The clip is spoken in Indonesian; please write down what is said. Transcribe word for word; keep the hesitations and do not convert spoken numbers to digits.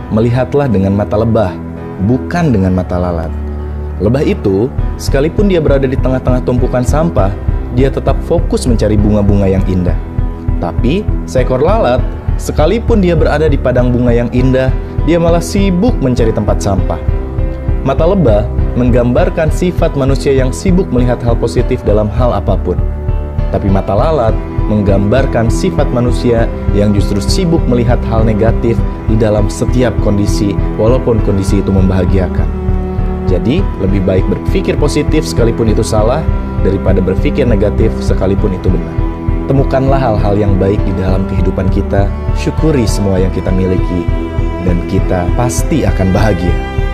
melihatlah dengan mata lebah, bukan dengan mata lalat. Lebah itu, sekalipun dia berada di tengah-tengah tumpukan sampah, dia tetap fokus mencari bunga-bunga yang indah. Tapi, seekor lalat, sekalipun dia berada di padang bunga yang indah, dia malah sibuk mencari tempat sampah. Mata lebah menggambarkan sifat manusia yang sibuk melihat hal positif dalam hal apapun. Tapi mata lalat menggambarkan sifat manusia yang justru sibuk melihat hal negatif di dalam setiap kondisi, walaupun kondisi itu membahagiakan. Jadi, lebih baik berpikir positif sekalipun itu salah, daripada berpikir negatif sekalipun itu benar. Temukanlah hal-hal yang baik di dalam kehidupan kita, syukuri semua yang kita miliki, dan kita pasti akan bahagia.